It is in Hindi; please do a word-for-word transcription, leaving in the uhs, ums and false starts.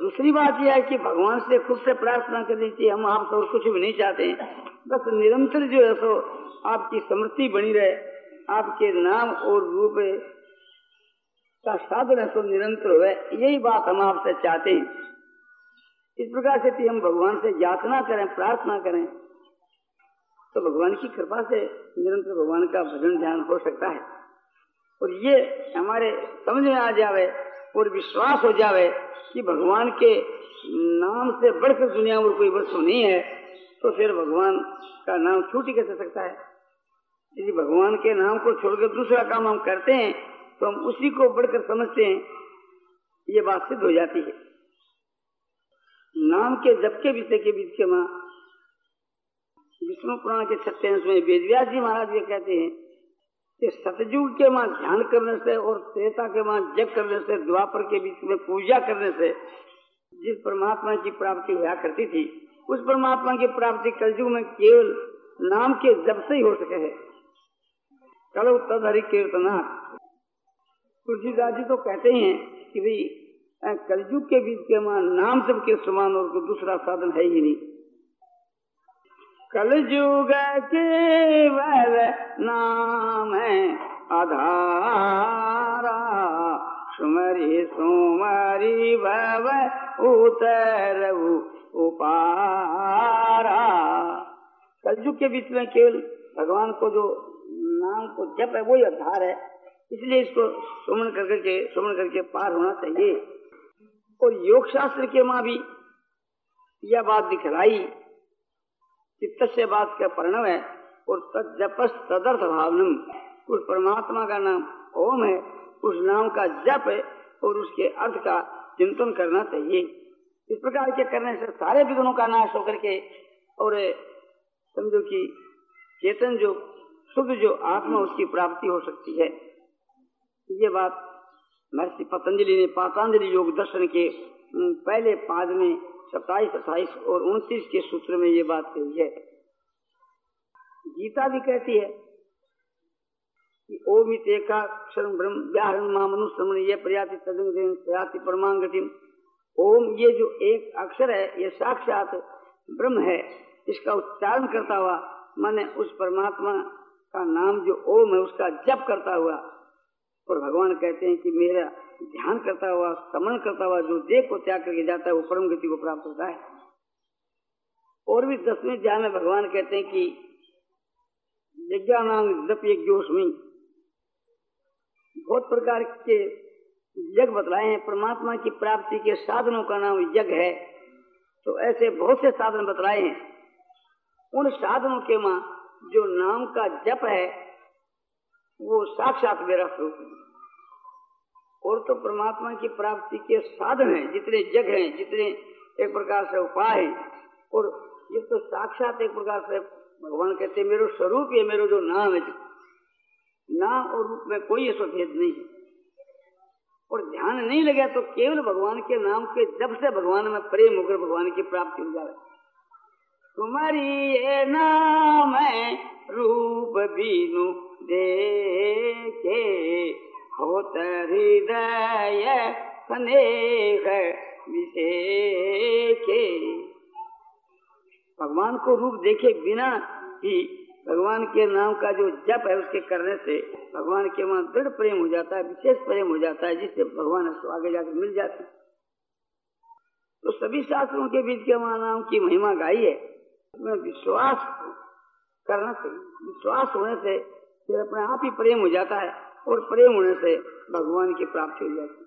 दूसरी बात यह है कि भगवान से खुद से प्रार्थना करनी चाहिए, हम आपसे और कुछ भी नहीं चाहते हैं, बस निरंतर जो है सो आपकी स्मृति बनी रहे, आपके नाम और रूप का साधन है सो निरंतर हुए, यही बात हम आपसे चाहते हैं। इस प्रकार से हम भगवान से याचना करें, प्रार्थना करें, तो भगवान की कृपा से निरंतर भगवान का भजन ध्यान हो सकता है। और ये हमारे समझ में आ जावे और विश्वास हो जावे कि भगवान के नाम से बढ़कर दुनिया में कोई वस्तु नहीं है, तो फिर भगवान का नाम छूट ही कैसे सकता है। यदि भगवान के नाम को छोड़कर दूसरा काम हम करते हैं तो हम उसी को बढ़कर समझते हैं, ये बात सिद्ध हो जाती है। नाम के जप के विषय के बीच के मां विष्णु पुराण के छठवें में वेदव्यास जी महाराज ये कहते हैं कि सतयुग के मां ध्यान करने से और त्रेता के मां जप करने से, द्वापर के बीच में पूजा करने से जिस परमात्मा की प्राप्ति हुआ करती थी, उस परमात्मा की प्राप्ति कलयुग में केवल नाम के जप से ही हो सके है। कलो तद हरि कीर्तना। तुलसीदास जी तो कहते हैं कि भाई कलयुग के बीच के मां नाम जप के समान और कोई दूसरा साधन है ही नहीं। कलयुग केवल नाम है आधारा, सुमरि सुमरि भव उतरऊ उपारा। कलयुग के बीच में केवल भगवान को जो नाम को जप है वही आधार है, इसलिए इसको सुमन करके सुमन करके पार होना चाहिए। और योग शास्त्र के मां भी यह बात दिखलाई कि तस्य बात का परिणव है और तज्जपस तदर्थ भावनम। उस परमात्मा का नाम ओम है, उस नाम का जप है और उसके अर्थ का चिंतन करना चाहिए। इस प्रकार के करने से सारे विघ्नों का नाश होकर के और समझो कि चेतन जो शुद्ध जो आत्मा उसकी प्राप्ति हो सकती है। ये बात महर्षि पतंजलि ने पातंजलि योग दर्शन के पहले पाद में सत्ताईस अट्ठाईस और उनतीस के सूत्र में ये बात कही है। गीता भी कहती है कि ओम एकाक्षर ब्रह्म व्याहरण मामनु श्रमण ये प्रयाति तदंग प्रयाति परमांगतिम। ओम ये जो एक अक्षर है ये साक्षात ब्रह्म है, इसका उच्चारण करता हुआ माने उस परमात्मा का नाम जो ओम है उसका जप करता हुआ, और भगवान कहते हैं कि मेरा ध्यान करता हुआ स्मरण करता हुआ जो देह को त्याग करके जाता है वो परम गति को प्राप्त होता है। और भी दसवें अध्याय में भगवान कहते हैं कि यज्ञानां जप यज्ञोस्मि। बहुत प्रकार के यज्ञ बतलाए हैं, परमात्मा की प्राप्ति के साधनों का नाम यज्ञ है, तो ऐसे बहुत से साधन बतलाए हैं। उन साधनों के मां जो नाम का जप है वो साक्षात मेरा स्वरूप है। और तो परमात्मा की प्राप्ति के साधन हैं, जितने जग हैं, जितने एक प्रकार से उपाय हैं, और ये तो साक्षात एक प्रकार से भगवान कहते हैं मेरा स्वरूप ये मेरा जो नाम है, नाम और रूप में कोई ऐसा भेद नहीं है। और ध्यान नहीं लगे तो केवल भगवान के नाम के जब से भगवान में प्रेम होकर भगवान की प्राप्ति हो जाए। तुम्हारी ये नाम है रूप बीनु देखे होत हृदय स्नेह विषेखे। भगवान को रूप देखे बिना ही भगवान के नाम का जो जप है उसके करने से भगवान के वहां दृढ़ प्रेम हो जाता है, विशेष प्रेम हो जाता है, जिससे भगवान उसको आगे जाकर मिल जाती है। तो सभी शास्त्रों के बीच के वहां नाम की महिमा गाई है, उसमें विश्वास करना चाहिए। विश्वास होने से फिर अपने आप ही प्रेम हो जाता है और प्रेम होने से भगवान की प्राप्ति हो जाती है।